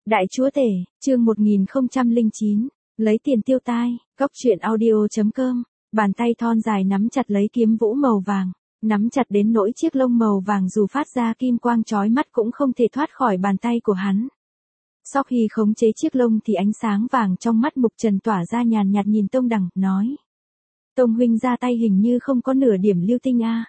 Đại chúa tể, chương 1009, lấy tiền tiêu tai, góc truyện audio.com, bàn tay thon dài nắm chặt lấy kiếm vũ màu vàng, nắm chặt đến nỗi chiếc lông màu vàng dù phát ra kim quang chói mắt cũng không thể thoát khỏi bàn tay của hắn. Sau khi khống chế chiếc lông thì ánh sáng vàng trong mắt Mục Trần tỏa ra nhàn nhạt nhìn Tông Đằng, nói. Tông huynh ra tay hình như không có nửa điểm lưu tinh a.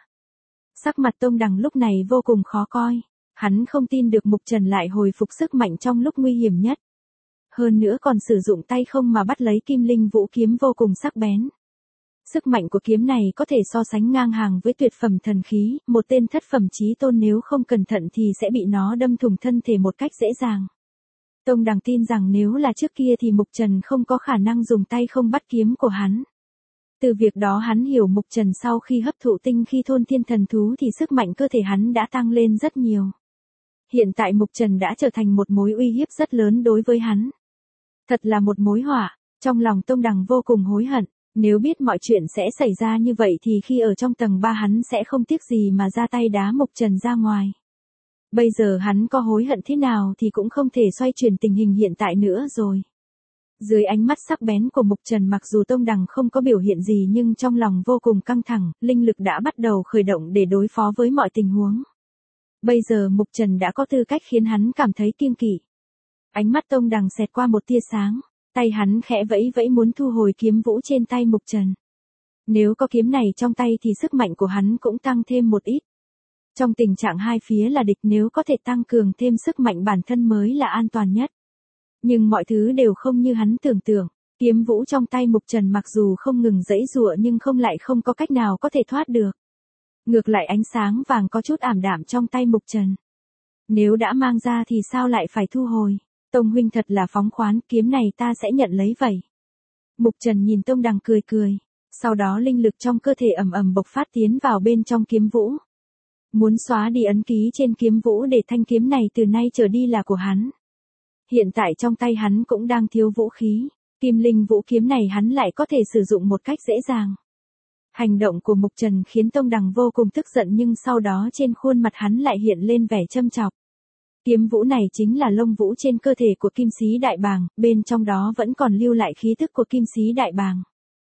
Sắc mặt Tông Đằng lúc này vô cùng khó coi. Hắn không tin được Mục Trần lại hồi phục sức mạnh trong lúc nguy hiểm nhất. Hơn nữa còn sử dụng tay không mà bắt lấy kim linh vũ kiếm vô cùng sắc bén. Sức mạnh của kiếm này có thể so sánh ngang hàng với tuyệt phẩm thần khí, một tên thất phẩm chí tôn nếu không cẩn thận thì sẽ bị nó đâm thủng thân thể một cách dễ dàng. Tông Đằng tin rằng nếu là trước kia thì Mục Trần không có khả năng dùng tay không bắt kiếm của hắn. Từ việc đó hắn hiểu Mục Trần sau khi hấp thụ tinh khi thôn thiên thần thú thì sức mạnh cơ thể hắn đã tăng lên rất nhiều. Hiện tại Mục Trần đã trở thành một mối uy hiếp rất lớn đối với hắn. Thật là một mối họa, trong lòng Tông Đằng vô cùng hối hận, nếu biết mọi chuyện sẽ xảy ra như vậy thì khi ở trong tầng 3 hắn sẽ không tiếc gì mà ra tay đá Mục Trần ra ngoài. Bây giờ hắn có hối hận thế nào thì cũng không thể xoay chuyển tình hình hiện tại nữa rồi. Dưới ánh mắt sắc bén của Mục Trần mặc dù Tông Đằng không có biểu hiện gì nhưng trong lòng vô cùng căng thẳng, linh lực đã bắt đầu khởi động để đối phó với mọi tình huống. Bây giờ Mục Trần đã có tư cách khiến hắn cảm thấy kiêng kỵ. Ánh mắt Tông Đằng xẹt qua một tia sáng, tay hắn khẽ vẫy vẫy muốn thu hồi kiếm vũ trên tay Mục Trần. Nếu có kiếm này trong tay thì sức mạnh của hắn cũng tăng thêm một ít. Trong tình trạng hai phía là địch nếu có thể tăng cường thêm sức mạnh bản thân mới là an toàn nhất. Nhưng mọi thứ đều không như hắn tưởng tượng, kiếm vũ trong tay Mục Trần mặc dù không ngừng giãy giụa nhưng không có cách nào có thể thoát được. Ngược lại ánh sáng vàng có chút ảm đạm trong tay Mục Trần. Nếu đã mang ra thì sao lại phải thu hồi? Tông huynh thật là phóng khoáng, kiếm này ta sẽ nhận lấy vậy. Mục Trần nhìn Tông Đằng cười cười, sau đó linh lực trong cơ thể ầm ầm bộc phát tiến vào bên trong kiếm vũ. Muốn xóa đi ấn ký trên kiếm vũ để thanh kiếm này từ nay trở đi là của hắn. Hiện tại trong tay hắn cũng đang thiếu vũ khí, kim linh vũ kiếm này hắn lại có thể sử dụng một cách dễ dàng. Hành động của Mục Trần khiến Tông Đằng vô cùng tức giận nhưng sau đó trên khuôn mặt hắn lại hiện lên vẻ châm chọc. Kiếm vũ này chính là lông vũ trên cơ thể của Kim Sĩ Đại Bàng, bên trong đó vẫn còn lưu lại khí tức của Kim Sĩ Đại Bàng.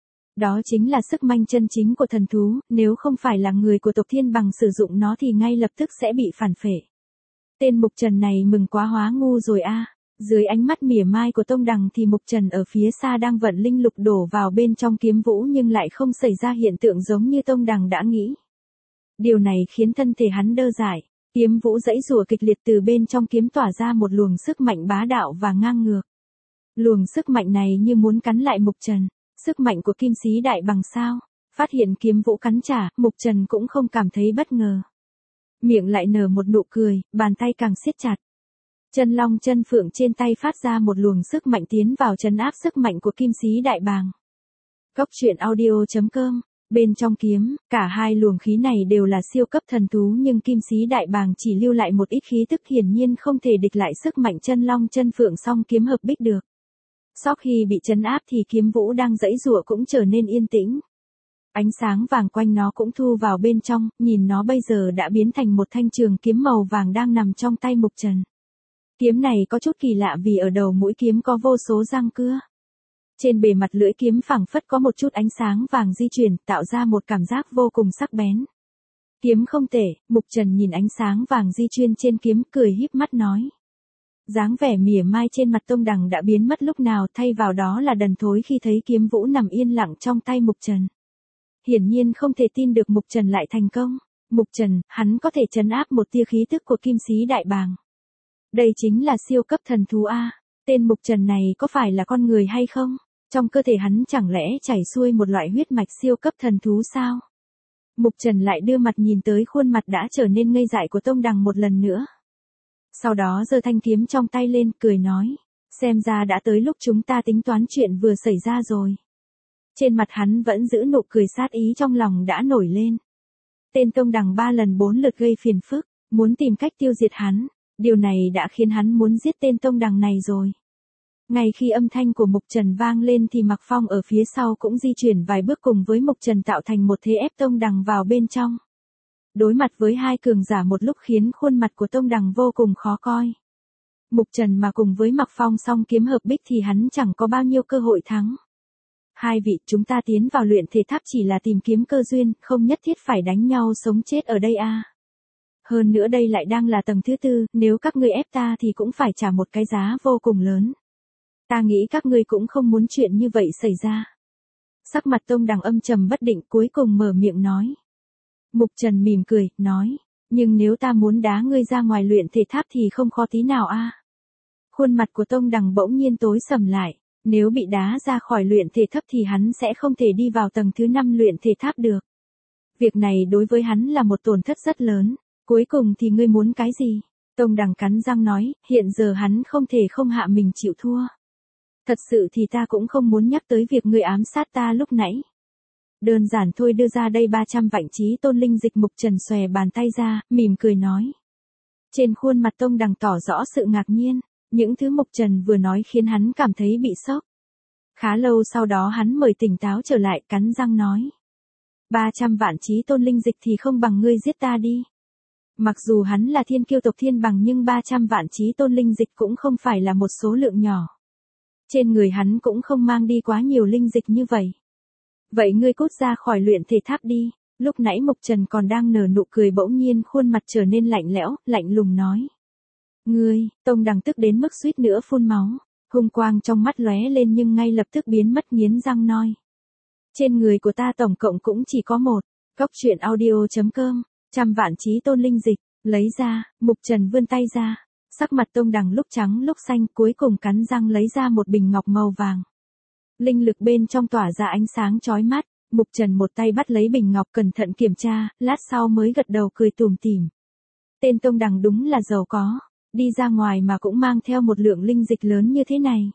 Đó chính là sức mạnh chân chính của thần thú, nếu không phải là người của tộc Thiên Bằng sử dụng nó thì ngay lập tức sẽ bị phản phệ. Tên Mục Trần này mừng quá hóa ngu rồi a. Dưới ánh mắt mỉa mai của Tông Đằng thì Mục Trần ở phía xa đang vận linh lực đổ vào bên trong kiếm vũ nhưng lại không xảy ra hiện tượng giống như Tông Đằng đã nghĩ. Điều này khiến thân thể hắn đơ dại, kiếm vũ giãy giụa kịch liệt từ bên trong kiếm tỏa ra một luồng sức mạnh bá đạo và ngang ngược. Luồng sức mạnh này như muốn cắn lại Mục Trần, sức mạnh của Kim Sĩ Đại Bàng sao? Phát hiện kiếm vũ cắn trả, Mục Trần cũng không cảm thấy bất ngờ. Miệng lại nở một nụ cười, bàn tay càng siết chặt. Chân long chân phượng trên tay phát ra một luồng sức mạnh tiến vào trấn áp sức mạnh của Kim Sĩ Đại Bàng. Góc truyện audio.com, bên trong kiếm, cả hai luồng khí này đều là siêu cấp thần thú nhưng Kim Sĩ Đại Bàng chỉ lưu lại một ít khí tức hiển nhiên không thể địch lại sức mạnh chân long chân phượng song kiếm hợp bích được. Sau khi bị trấn áp thì kiếm vũ đang giãy giụa cũng trở nên yên tĩnh. Ánh sáng vàng quanh nó cũng thu vào bên trong, nhìn nó bây giờ đã biến thành một thanh trường kiếm màu vàng đang nằm trong tay Mục Trần. Kiếm này có chút kỳ lạ vì ở đầu mũi kiếm có vô số răng cưa. Trên bề mặt lưỡi kiếm phảng phất có một chút ánh sáng vàng di chuyển, tạo ra một cảm giác vô cùng sắc bén. Kiếm không tệ, Mục Trần nhìn ánh sáng vàng di chuyển trên kiếm cười híp mắt nói. Dáng vẻ mỉa mai trên mặt Tông Đằng đã biến mất lúc nào thay vào đó là đần thối khi thấy kiếm vũ nằm yên lặng trong tay Mục Trần. Hiển nhiên không thể tin được Mục Trần lại thành công. Mục Trần, hắn có thể trấn áp một tia khí tức của Kim Sĩ Đại Bàng. Đây chính là siêu cấp thần thú A. Tên Mục Trần này có phải là con người hay không? Trong cơ thể hắn chẳng lẽ chảy xuôi một loại huyết mạch siêu cấp thần thú sao? Mục Trần lại đưa mặt nhìn tới khuôn mặt đã trở nên ngây dại của Tông Đằng một lần nữa. Sau đó giơ thanh kiếm trong tay lên, cười nói. Xem ra đã tới lúc chúng ta tính toán chuyện vừa xảy ra rồi. Trên mặt hắn vẫn giữ nụ cười sát ý trong lòng đã nổi lên. Tên Tông Đằng 3 lần 4 lượt gây phiền phức, muốn tìm cách tiêu diệt hắn. Điều này đã khiến hắn muốn giết tên Tông Đằng này rồi. Ngay khi âm thanh của Mục Trần vang lên thì Mạc Phong ở phía sau cũng di chuyển vài bước cùng với Mục Trần tạo thành một thế ép Tông Đằng vào bên trong. Đối mặt với hai cường giả một lúc khiến khuôn mặt của Tông Đằng vô cùng khó coi. Mục Trần mà cùng với Mạc Phong song kiếm hợp bích thì hắn chẳng có bao nhiêu cơ hội thắng. Hai vị, chúng ta tiến vào luyện thể tháp chỉ là tìm kiếm cơ duyên, không nhất thiết phải đánh nhau sống chết ở đây a. Hơn nữa đây lại đang là tầng thứ 4, nếu các ngươi ép ta thì cũng phải trả một cái giá vô cùng lớn. Ta nghĩ các ngươi cũng không muốn chuyện như vậy xảy ra. Sắc mặt Tông Đằng âm trầm bất định, cuối cùng mở miệng nói. Mục Trần mỉm cười, nói, nhưng nếu ta muốn đá ngươi ra ngoài luyện thể tháp thì không khó tí nào a. Khuôn mặt của Tông Đằng bỗng nhiên tối sầm lại, nếu bị đá ra khỏi luyện thể tháp thì hắn sẽ không thể đi vào tầng thứ 5 luyện thể tháp được. Việc này đối với hắn là một tổn thất rất lớn, cuối cùng thì ngươi muốn cái gì? Tông Đằng cắn răng nói, hiện giờ hắn không thể không hạ mình chịu thua. Thật sự thì ta cũng không muốn nhắc tới việc ngươi ám sát ta lúc nãy. Đơn giản thôi, đưa ra đây 300 vạn chí tôn linh dịch. Mục Trần xòe bàn tay ra, mỉm cười nói. Trên khuôn mặt Tông Đằng tỏ rõ sự ngạc nhiên, những thứ Mục Trần vừa nói khiến hắn cảm thấy bị sốc. Khá lâu sau đó hắn mới tỉnh táo trở lại, cắn răng nói. 300 vạn chí tôn linh dịch thì không bằng ngươi giết ta đi. Mặc dù hắn là thiên kiêu tộc Thiên Bằng nhưng 300 vạn chí tôn linh dịch cũng không phải là một số lượng nhỏ. Trên người hắn cũng không mang đi quá nhiều linh dịch như vậy. Vậy ngươi cút ra khỏi luyện thể tháp đi. Lúc nãy Mục Trần còn đang nở nụ cười, bỗng nhiên khuôn mặt trở nên lạnh lẽo, lạnh lùng nói. Ngươi, Tông Đằng tức đến mức suýt nữa phun máu. Hung quang trong mắt lóe lên nhưng ngay lập tức biến mất, nghiến răng nói. Trên người của ta tổng cộng cũng chỉ có một. Cóc truyện audio.com. 100 vạn chí tôn linh dịch. Lấy ra, Mục Trần vươn tay ra. Sắc mặt Tông Đằng lúc trắng lúc xanh, cuối cùng cắn răng lấy ra một bình ngọc màu vàng. Linh lực bên trong tỏa ra ánh sáng chói mắt. Mục Trần một tay bắt lấy bình ngọc cẩn thận kiểm tra, lát sau mới gật đầu cười tủm tỉm. Tên Tông Đằng đúng là giàu có, đi ra ngoài mà cũng mang theo một lượng linh dịch lớn như thế này.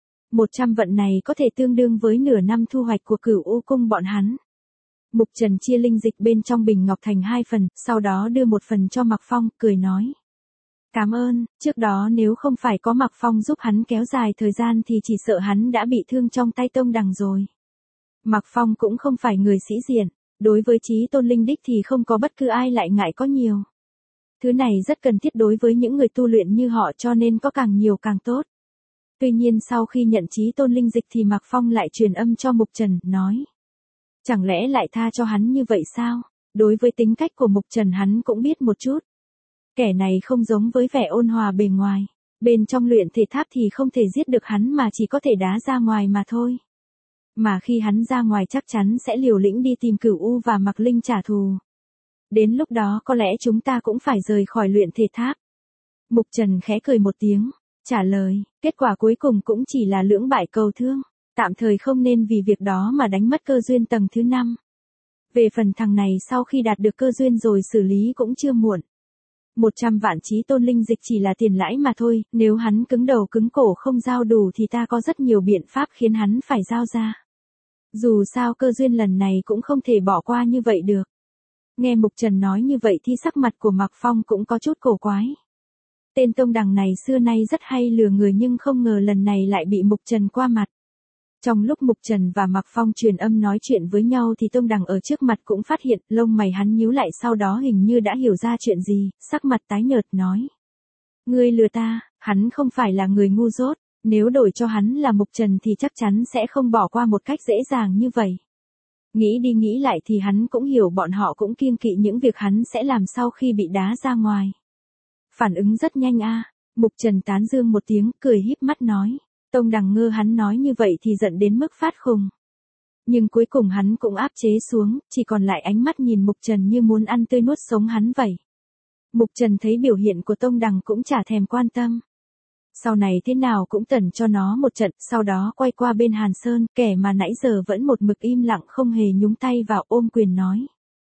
100 vận này có thể tương đương với nửa năm thu hoạch của Cửu U cung bọn hắn. Mục Trần chia linh dịch bên trong bình ngọc thành 2 phần, sau đó đưa một phần cho Mạc Phong, cười nói. Cảm ơn, trước đó nếu không phải có Mạc Phong giúp hắn kéo dài thời gian thì chỉ sợ hắn đã bị thương trong tay Tông Đằng rồi. Mạc Phong cũng không phải người sĩ diện, đối với chí tôn linh đích thì không có bất cứ ai lại ngại có nhiều. Thứ này rất cần thiết đối với những người tu luyện như họ, cho nên có càng nhiều càng tốt. Tuy nhiên sau khi nhận chí tôn linh dịch thì Mạc Phong lại truyền âm cho Mục Trần, nói. Chẳng lẽ lại tha cho hắn như vậy sao? Đối với tính cách của Mục Trần hắn cũng biết một chút. Kẻ này không giống với vẻ ôn hòa bề ngoài. Bên trong luyện thể tháp thì không thể giết được hắn mà chỉ có thể đá ra ngoài mà thôi. Mà khi hắn ra ngoài chắc chắn sẽ liều lĩnh đi tìm Cửu U và Mạc Linh trả thù. Đến lúc đó có lẽ chúng ta cũng phải rời khỏi luyện thể tháp. Mục Trần khẽ cười một tiếng, trả lời, kết quả cuối cùng cũng chỉ là lưỡng bại cầu thương. Tạm thời không nên vì việc đó mà đánh mất cơ duyên tầng thứ 5. Về phần thằng này sau khi đạt được cơ duyên rồi xử lý cũng chưa muộn. 100 vạn chí tôn linh dịch chỉ là tiền lãi mà thôi, nếu hắn cứng đầu cứng cổ không giao đủ thì ta có rất nhiều biện pháp khiến hắn phải giao ra. Dù sao cơ duyên lần này cũng không thể bỏ qua như vậy được. Nghe Mục Trần nói như vậy thì sắc mặt của Mạc Phong cũng có chút cổ quái. Tên Tông Đằng này xưa nay rất hay lừa người nhưng không ngờ lần này lại bị Mục Trần qua mặt. Trong lúc Mục Trần và Mạc Phong truyền âm nói chuyện với nhau thì Tông Đằng ở trước mặt cũng phát hiện, lông mày hắn nhíu lại, sau đó hình như đã hiểu ra chuyện gì, sắc mặt tái nhợt nói. Ngươi lừa ta, hắn không phải là người ngu dốt, nếu đổi cho hắn là Mục Trần thì chắc chắn sẽ không bỏ qua một cách dễ dàng như vậy. Nghĩ đi nghĩ lại thì hắn cũng hiểu bọn họ cũng kiêng kỵ những việc hắn sẽ làm sau khi bị đá ra ngoài. Phản ứng rất nhanh a. Mục Trần tán dương một tiếng, cười híp mắt nói. Tông Đằng ngơ hắn nói như vậy thì giận đến mức phát khùng. Nhưng cuối cùng hắn cũng áp chế xuống, chỉ còn lại ánh mắt nhìn Mục Trần như muốn ăn tươi nuốt sống hắn vậy. Mục Trần thấy biểu hiện của Tông Đằng cũng chả thèm quan tâm. Sau này thế nào cũng tẩn cho nó một trận, sau đó quay qua bên Hàn Sơn, kẻ mà nãy giờ vẫn một mực im lặng không hề nhúng tay vào, ôm quyền nói.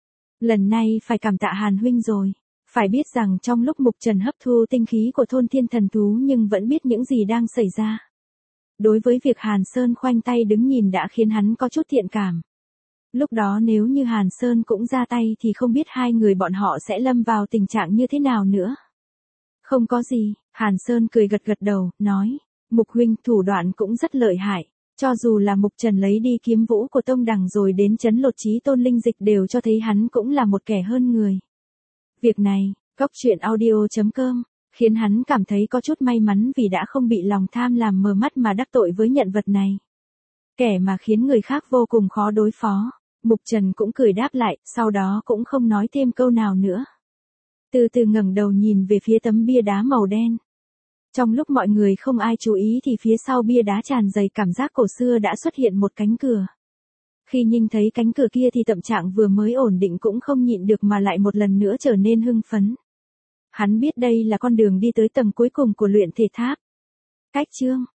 Lần này phải cảm tạ Hàn huynh rồi. Phải biết rằng trong lúc Mục Trần hấp thu tinh khí của thôn thiên thần thú nhưng vẫn biết những gì đang xảy ra. Đối với việc Hàn Sơn khoanh tay đứng nhìn đã khiến hắn có chút thiện cảm. Lúc đó nếu như Hàn Sơn cũng ra tay thì không biết hai người bọn họ sẽ lâm vào tình trạng như thế nào nữa. Không có gì, Hàn Sơn cười gật gật đầu, nói, Mục huynh thủ đoạn cũng rất lợi hại, cho dù là Mục Trần lấy đi kiếm vũ của Tông Đằng rồi đến trấn lột chí tôn linh dịch đều cho thấy hắn cũng là một kẻ hơn người. Việc này, cóc truyện audio.com khiến hắn cảm thấy có chút may mắn vì đã không bị lòng tham làm mờ mắt mà đắc tội với nhận vật này. Kẻ mà khiến người khác vô cùng khó đối phó. Mục Trần cũng cười đáp lại, sau đó cũng không nói thêm câu nào nữa. Từ từ ngẩng đầu nhìn về phía tấm bia đá màu đen. Trong lúc mọi người không ai chú ý thì phía sau bia đá tràn đầy cảm giác cổ xưa đã xuất hiện một cánh cửa. Khi nhìn thấy cánh cửa kia thì tâm trạng vừa mới ổn định cũng không nhịn được mà lại một lần nữa trở nên hưng phấn. Hắn biết đây là con đường đi tới tầng cuối cùng của luyện thể tháp. Cách chương